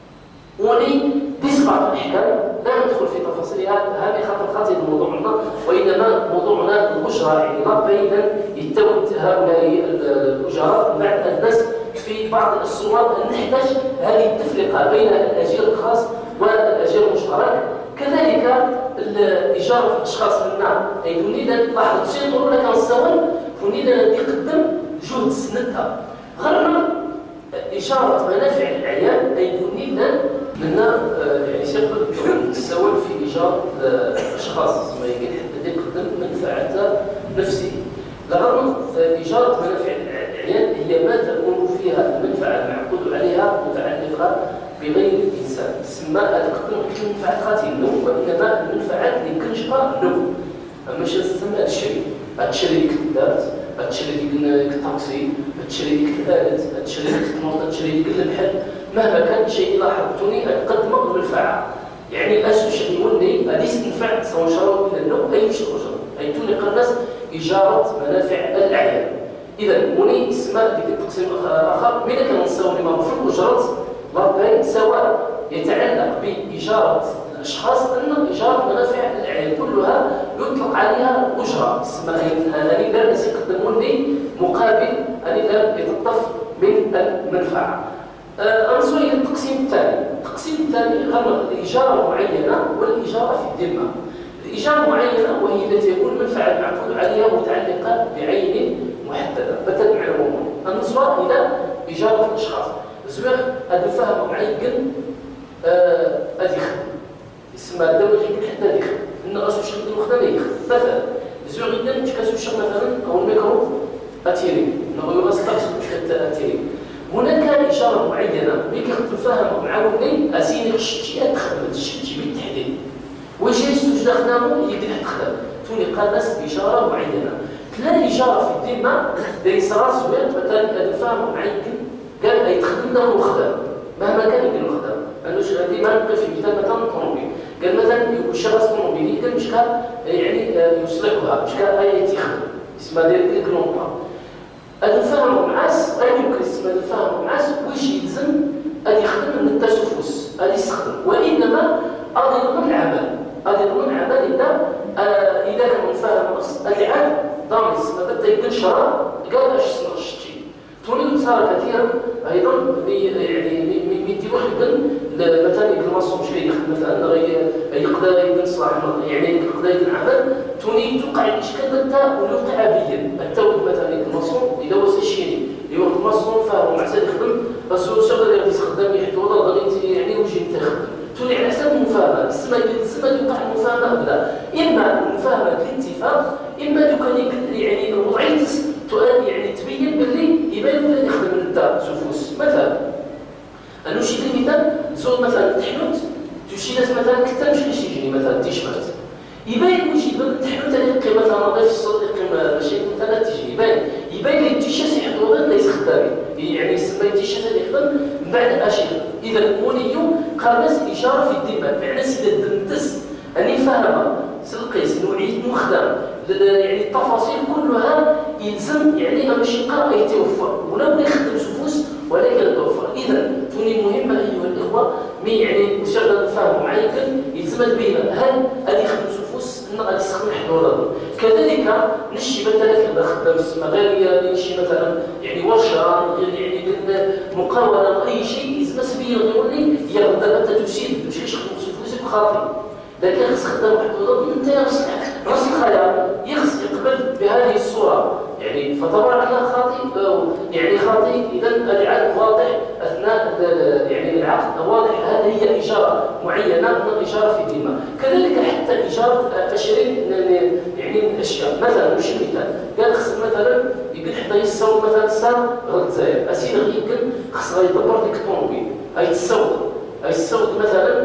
وني بصفه الاحكام لا ندخل في تفاصيلها هذه خاطر خاطر موضوعنا وانما موضوعنا الاجره يعني لا بين يتوت هؤلاء الاجراء بعد الناس في بعض الصور نحتاج هذه التفرقه بين الاجير الخاص والاجير المشترك. كذلك الاجاره الاشخاص منا اي تريد لاحظ تسيطر لك الصور تريد ان يقدم جهد سنتها غير إشارة منافع الأعيان أي تريد منا يعني سيقبل تساوي في إيجار الأشخاص ما يمكن حتى يقدم منفعة نفسه. لأن إيجار منافع الأعيان هي ما تكون فيها المنفعة المعقود عليها متعلقة بغير الإنسان تسمى تقدم منفعة خاطئة النوم وإنما المنفعات اللي كنشبه النوم أما شنو تسمى الشريك هتشري ديك الدارت هتشري ديك الطاكسي هتشري ديك الآلات هتشري ديك الطنوط هتشري ديك المحل مهما كان شيء لاحظتوني أقدم المنفعة يعني أسو شيء يولي غادي يستنفع سواء شراو إلى النوم أي شيء أجر أي تولي قناص إجارة منافع الأعيان. إذا موني اسمها ديك التقسيم آخر ملي كنساو لما في الأجرات ربما سواء يتعلق بإجارة الأشخاص أن إجارة منافع الأعيان كلها يطلق عليها أجرة اسمها هذه لا يقدمون لي مقابل أن لا يتطف من المنفعة. أنصر إلى التقسيم الثاني. التقسيم الثاني غير الإجارة معينة والإجارة في الذمة. الإجارة معينة وهي التي يكون المنفعة المعقود عليها متعلقة بعين محددة مثلا مع العموم. النصر إلى إجارة الأشخاص. زوير هذا فهم معين أدي خدمة اسمها الدولة اللي حتى أدي خدمة إن غاسو شي خدمة خدمة يخدم مثلا زوير غدا نتكاسو شي مثلا أو الميكرو أتيري نغيو غاس تاكسو مش أتيري هناك إشارة معينة ملي كيخدم فاهم معاوني أسيني خشتي أتخدم شتي بالتحديد واش يستوجد خدامو يدير حتى خدام تولي قال ناس بإشارة معينة تلا إشارة في الذمة داير صغار زوير مثلا هذا فاهم معين قال يتخدم له الخدام مهما كان يمكن الخدام أنه ديما نبقى في مثال مثلا الطوموبيل قال مثلا يكون شخص طوموبيلي قال مش كان يعني يصلحها مش كان أي يتخدم اسمها ديال الكلومبا تسمى الفهم معاس واش يلزم غادي يخدم من التسفس غادي يستخدم، وانما غادي يضمن العمل غادي يضمن العمل اذا آه اذا كان متفاهم نفس اللي عاد ضامن ما بدا ينشر قال اش اسمه الشتي تولي صار كثيرا ايضا يعني ميدي واحد مثلا المصوم شويه يخدم مثلا يقدر ينصح يعني يقدر ينعمل توني توقع الاشكال متى ولوقع بيا التولد مثلا المصوم اذا هو سيشيني اللي هو المصوم فهو مع سيد يخدم بس هو شغل اللي يستخدم يحدو ولا يعني وجه يتخدم تولي على حسب المفاهمه السما السما يوقع المفاهمه بلا اما المفاهمه بالاتفاق اما كان يعني الوضعيه يعني تبين باللي يبان ولا يخدم من الدار سفوس مثلا انه شي مثال زود مثلا تحنوت تمشي ناس مثلا كتا مش كيش يجيني مثلا تيشيرت يبان واش يبان تحنوت هذه القيمه مثلا نظيف الصوت القيمه ماشي مثلا تيجي يبان يبان لي التيشيرت يحطوا غير ليس خدامي يعني يسمى التيشيرت هذا يخدم من بعد اشي اذا المونيو قارناس اشاره في الدماغ معنى سيده الدمتس اني فاهمه سلقيس نوعيه المخدم يعني التفاصيل كلها يلزم يعني باش يقرا يتوفر ولا بغى يخدم سفوس ولكن يتوفر اذا توني مهمه ايها الاخوه مي يعني مشغل الفهم معين يلزم تبين هل غادي يخدم سفوس انه غادي يستخدم حد ولا لا كذلك نشي مثلا كذا خدام السما غاليه نشي مثلا يعني ورشه يعني مقاوله اي شيء يلزم تبين يولي هي غدا انت تسيد باش يخدم سفوس بخاطر لكن خص خدام واحد ولا انت راس الخيال يخص يقبل بهذه الصوره يعني فتبارك الله خاطئ يعني خاطئ اذا العقد واضح اثناء يعني العقد واضح هذه هي اشاره معينه من اشاره في الذمه كذلك حتى اشاره تشريع يعني من الاشياء مثلا مش مثال قال خص مثلا يقول حتى يسوق مثلا سام غلط زاير اسير يمكن خص يدبر ديك الطوموبيل اي تسوق يسوق مثلا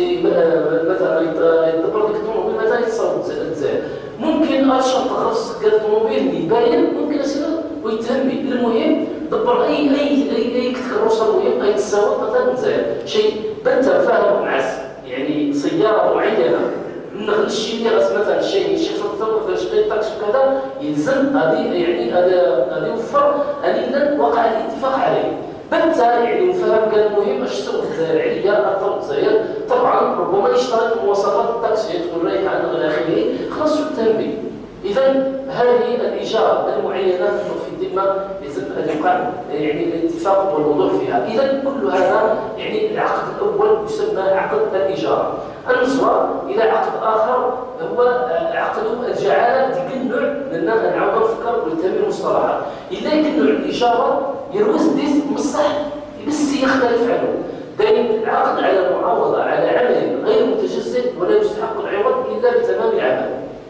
مثلا يدبر ديك الطوموبيل مثلا يتسوق زاير ممكن اشرط خاص ديال الطوموبيل اللي باين ممكن يصير ويتهم به المهم دبر اي اي اي اي كروسه مهم اي تساوق مثلا زاير شيء بنت فاهم معس يعني سياره معينه من الشيء اللي غاس مثلا شيء شي خطه فاش شقي الطاكس وكذا يلزم هذه يعني هذا هذا يوفر ان وقع الاتفاق عليه بالتالي يعني الفهم كان مهم اش السوق الزراعيه الطرق الزراعيه طبعا ربما يشترط مواصفات التاكسيات والريحان الى اخره خاص التنبيه اذا هذه الاجاره المعينه في الذمه يجب ان يقع يعني الاتفاق والوضوح فيها اذا كل هذا يعني العقد الاول يسمى عقد الاجاره النصوى الى عقد اخر هو عقد الجعاله ديك النوع لان نعاود نفكر ونتهم المصطلحات اذا كان نوع الاجاره يروز ديس مصح بس يختلف عنه دايما العقد على معاوضه على عمل غير متجزئ ولا يستحق العوض الا بتمام العمل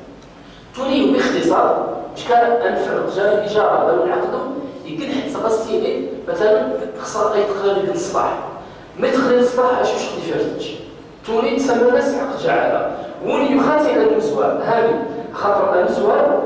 تولي باختصار شكال نفرق جانب الاجاره لو نعقدو يمكن حتى غسيني مثلا خسر اي تقرير الصباح ما تقرير الصباح اش واش ديفيرتش تولي تسمى ناس عقد جعاله ولي يخاطي على المزوار هذه خاطر المزوار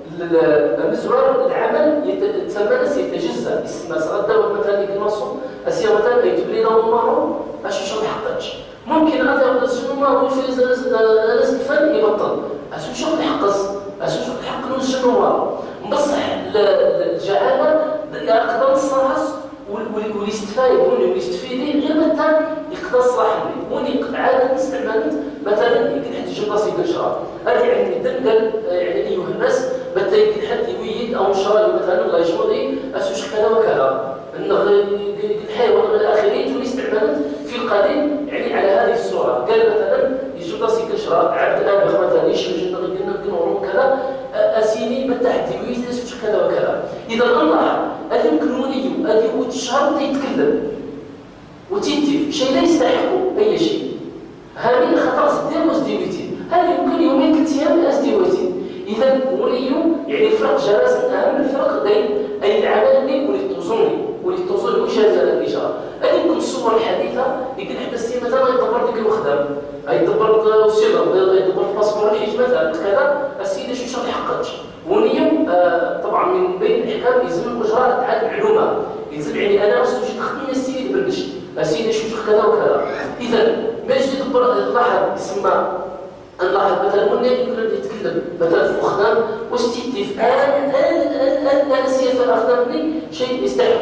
المزوار العمل يتسمى ناس يتجزا يسمى غدا مثلا ديك المصوم اسيا مثلا يتبلي له المارو اش واش ما حققش ممكن غادي ياخذ شنو مارو في ناس الفن يبطل اش واش يحقص اش واش يحق له شنو مارو بصح الجعاله يقدر الصراحه والاستفاده والاستفاده غير مثلا يقدر الصراحه وني عاده استعملت مثلا يمكن حد يجي بلاصه يدير شراب هذه يعني الدم قال يعني ايها الناس مثلا يمكن حد يويد او شراي مثلا الله يشمضي اسوش كذا وكذا الحيوان الى اخره تولي استعملت في القديم يعني على هذه الصوره قال مثلا يجي بلاصه يدير شراب عبد الابخ مثلا يشرب جنه قلنا كذا اسيني بالتحدي ويزيد اسوش كذا وكذا اذا الله هذا يمكن وني هذه هو الشهر يتكلم وتيتي شيء لا يستحق اي شيء هذه خطر صدير وصديوتي هذه يمكن يومين ثلاث ايام اسديوتي اذا وليو يعني فرق جلس اهم الفرق بين اي العمل اللي ولي توصلني ولي توصل واش هذا الاجاره هذه يمكن الصور الحديثه يمكن حتى السي مثلا يدبر ديك الوخدام يدبر السيره يدبر الباسبور الحج مثلا كذا السيده شو شرط حققتش ونيم آه طبعا من بين الاحكام يلزم الاجراء تاع المعلومه يلزم يعني انا راسو شي تخدم السيد بالبش السيده شو كذا وكذا اذا باش تدبر لاحظ يسمى نلاحظ مثلا ولي يمكن يتكلم مثلا في الخدام واستيتيف انا انا انا انا سياسه الاخدام لي شيء يستحق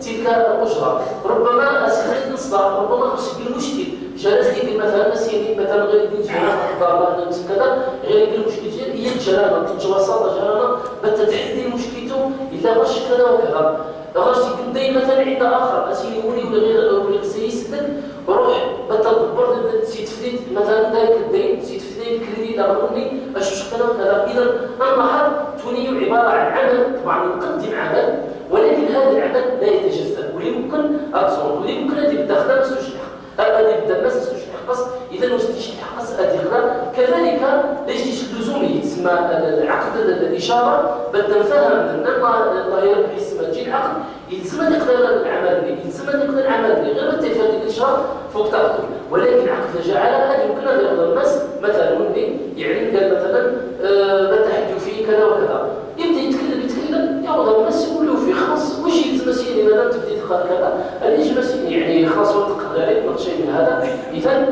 تلك الأجرة. ربما أسخرت نصدر، ربما خص يدير مشكل جلس ديال مثلا سيدي مثلا غير يدير جرامة ضربة كذا غير يدير مشكل ديال هي الجرامة كتوسط جرامة باش تحدي مشكلته إلا غش كذا وكذا غاش يكون دايما مثلا عند آخر أسيدي ولي ولا غير ولا سيسدك روح بتدبر تيتفديد مثلا ذاك الدين تيتفديد الكريدي لا غني اش كذا وكذا. إذا النهار توني عبارة عن عمل طبعا يقدم عمل ولكن هذا العمل لا يتجزأ واللي ممكن أتصور واللي ممكن هذه بالدخل ما تستشرح هذه بالدخل ما تستشرح قص إذا ما تستشرح قص هذه كذلك ليش اللزومي تسمى العقد الإشارة بدنا نفهم أن الله يربح يسمى تجي العقد يلزم يقدر العمل يلزم يقدر العمل غير التفادي الإشارة فوق طاقته. ولكن عقد الجعالة هذه يمكن أن يقدر الناس مثلا ولي يعني قال مثلا بتحدث فيه كذا وكذا يبدا يتكلم يتكلم يعوض الناس يقولوا فيه خلاص واش يلزم سيدي مادام تبدي تقرا كذا هذه يعني خلاص وقت عليك ما شيء من هذا. اذا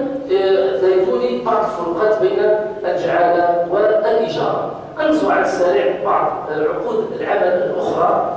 زيدوني بعض الفروقات بين الجعاله والإجارة. انزع على السريع بعض عقود العمل الاخرى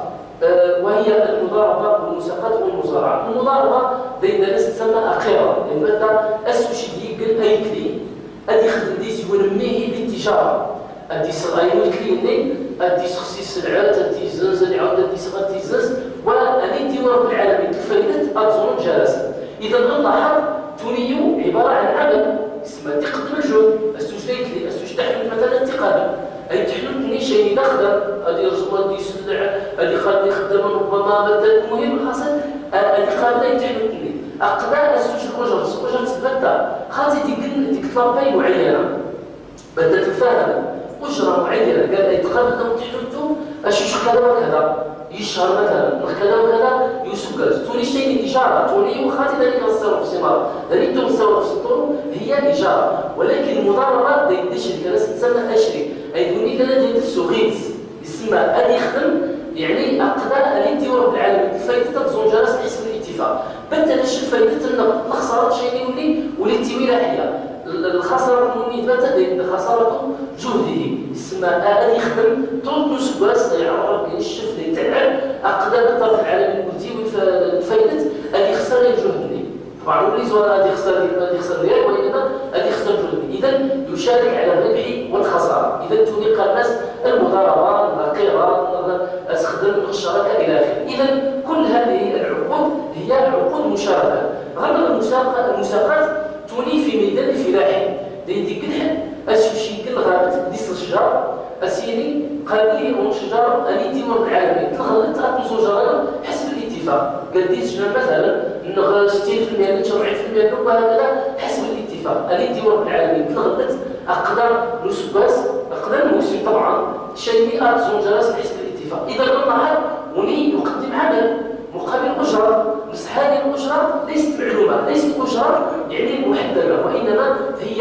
وهي المضاربه والمساقات والمزارعه. المضاربه بين الناس تسمى اقيره لان انت اسوشي ديال اي كلي ادي خدم ديس ونميه بالتجاره ادي صغير كليني ادي شخصي سلعات ادي زنزل يعاود ادي صغار تيزز واني ديوار العالمي تفايدت ازون جالس. اذا نلاحظ تونيو عباره عن عمل اسمه تقدم الجهد استوجدت لي استوجدت مثلا انتقالا اي تحلتني شيء نخدم ادي رزوه ادي سلع ادي خلي خدم ربما بدل المهم حصل ادي خلي تحلتني اقدر استوجد اجر اجر تبدا خاطي ديك ديك طلبه معينه بدات تفهم أجرة معينة قال أي تقابل لو تحدثوا أشيش كذا وكذا يشهر مثلا كذا وكذا يوسف قال توني شيء إجارة توني وخاتي ذلك الصرف في سمار ذلك توم الصرف في الطول هي إجارة. ولكن المضاربة ديش اللي كانت تسمى أشري أي دوني لنا ديال السوغيز يسمى أن يخدم يعني أقدر أن يدي رب العالمين الفايدة تزون جالس حسب الاتفاق بدل الشيء فايدة الخسارة شيء يولي ولي تيويل حيا الخسارة المنيبة خسارة جهده يسمى أن يخدم طول نسبة يعرف يشوف يتعب أقدر الطرف العالمي قلتي والفايدة أن يخسر جهده طبعا وليس أن يخسر أن يخسر ريال وإنما أن يخسر جهده. إذا يشارك على الربح والخسارة. إذا تنيق الناس المضاربة النقيرة أستخدم الشراكة إلى آخره. إذا كل هذه العقود هي عقود مشاركة. غير المساقات توني في ميدان الفلاحي ديك الحد اسوشي كالغابت ديس الشجار اسيني قال لي اون شجار اني ديما العالمي تغلط اتنصو جرانا حسب الاتفاق قال ديت شجار مثلا نغ ستين بالمئة سبعين بالمئة وهكذا حسب الاتفاق اني ديما العالمي تغلط اقدر نسباس اقدر الموسم طبعا شيء اتنصو جراس حسب الاتفاق. اذا النهار وني يقدم عمل مقابل أجرة بس هذه الأجرة ليست معلومة ليست أجرة يعني محددة وإنما هي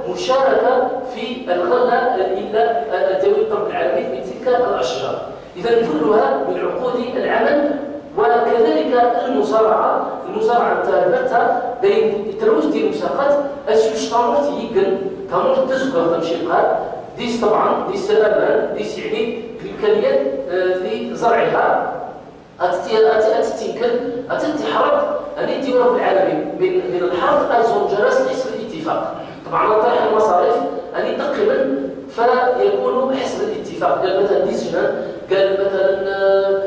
مشاركة في الغلة إلى ذوي الطرف العالمي من تلك الأشجار. إذا كلها من عقود العمل. وكذلك المزارعة المزارعة تابعتها بين الترويج ديال المساقات أسوش طاموت يقن طاموت تزكر تمشي قال ديس طبعا ديس الأمان ديس يعني الإمكانيات لزرعها أتتي أتتي أتتنكل أتتي حرف أن يدي رب العالمين من من الحرف أزون جلس حسب الاتفاق. طبعا طرح المصاريف أن يتقبل فيكون حسب الاتفاق. قال مثلا ديسجنا قال مثلا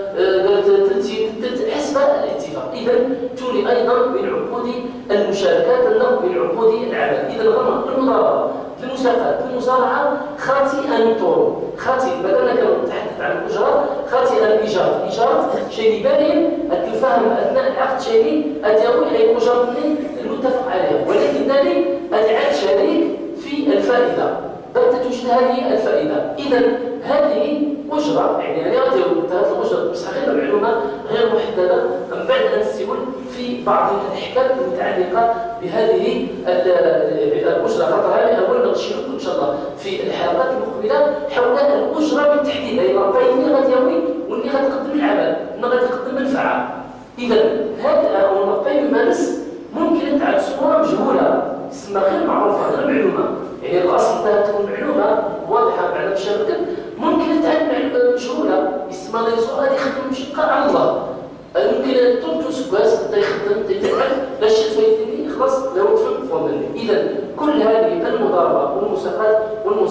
قال تلتي حسب الاتفاق. إذا تولي أيضا من عقود المشاركات أنه من عقود العمل. إذا غمر المضاربة المساقات المزارعة خاطي أن طول خاطي بدل كنا نتحدث عن الأجرة خاطي أن الإيجار الإيجار شيء باين الفهم أثناء العقد شيء أدعو إلى الأجرة المتفق عليها. ولكن ذلك أدعى شريك في الفائدة بدأت توجد هذه الفائدة. إذا هذه أجرة يعني أنا غادي هذه الأجرة بس غير المعلومة غير محددة من بعد أن نستول في بعض الأحكام المتعلقة بهذه الأجرة. خاطر هذه أول نغشي لكم إن شاء الله في الحلقات المقبلة حول الأجرة بالتحديد أي ربي اللي غادي يوي واللي غادي تقدم العمل اللي غادي تقدم منفعة. إذا هذا أو الربي يمارس ممكن أن تعد صورة مجهولة اسمها غير معروفة غير معلومة يعني الأصل أنها تكون معلومة واضحة معنى مشابكة ممكن أن تعد مجهولة اسمها غير صورة هذه خدمة مشقة على الله ممكن أن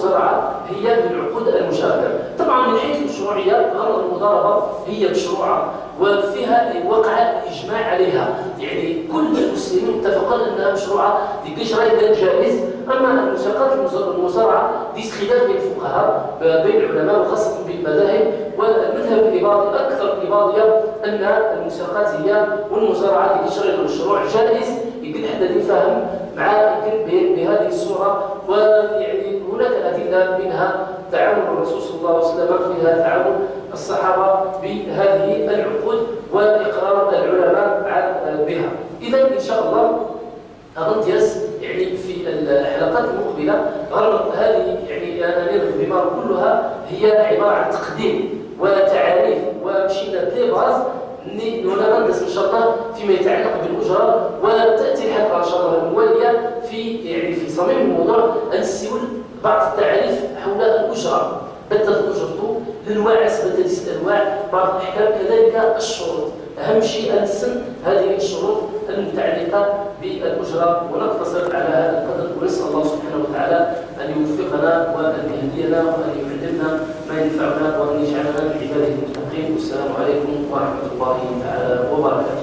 المزارعة هي بالعقود المشاركة. طبعا من حيث المشروعية غرض المضاربة هي مشروعة وفيها وقع إجماع عليها، يعني كل المسلمين متفقون أنها مشروعة لكشرى جائز. أما المساقات المزارعة دي خلاف بين الفقهاء بين العلماء وخاصة بالمذاهب، والمذهب الإباضي أكثر إباضية أن المساقات هي والمزارعة لكشرى المشروع جائز. يمكن حتى نفهم مع يمكن بهذه الصورة، ويعني هناك أدلة منها تعامل الرسول صلى الله عليه وسلم، فيها تعامل الصحابة بهذه العقود وإقرار العلماء بها. إذا إن شاء الله أغنتياس يعني في الحلقات المقبلة غرض هذه يعني أنامير الغمار كلها هي عبارة عن تقديم وتعاريف ومشينا دي باز نغندس ان شاء الله فيما يتعلق بالاجره، وتاتي الحلقه ان شاء الله المواليه في يعني في صميم الموضوع ان نسول بعض التعريف حول الاجره، بدل اجرته الانواع بدل الانواع بعض الاحكام، كذلك الشروط. اهم شيء ان نسن هذه الشروط المتعلقه بالاجره، ونقتصر على هذا القدر، ونسال الله سبحانه وتعالى ان يوفقنا وان يهدينا وان يعلمنا ما ينفعنا وان يجعلنا من عباده المتقين. والسلام عليكم ورحمه الله تعالى وبركاته.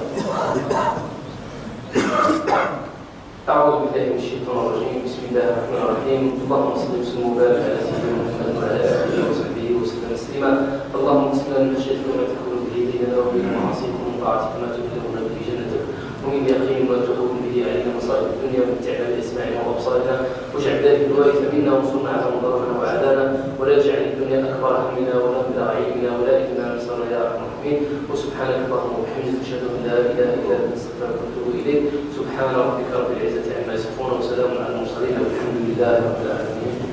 أعوذ بالله من الشيطان الرجيم. بسم الله الرحمن الرحيم. اللهم صل وسلم وبارك على سيدنا محمد وعلى آله وصحبه وسلم تسليما. اللهم اغفر لنا من خشيتك ما تحول به بيننا وبين معاصيك، ومن طاعتك ما تبلغنا به جنتك، ومن يقين ما تهون به علينا مصائب الدنيا، ومتعنا بأسماعنا وأبصارنا، واجعل ذلك الوارث منا وانصرنا على من ظلمنا وعادانا، ولا تجعل الدنيا أكبر همنا ولا مبلغ علمنا ولا إلى النار مصيرنا يا أرحم الراحمين. وسبحانك اللهم وبحمدك أشهد أن لا إله إلا أنت أستغفرك وأتوب إليك. سبحان ربك رب العزة عما يصفون وسلام على المرسلين والحمد لله رب العالمين.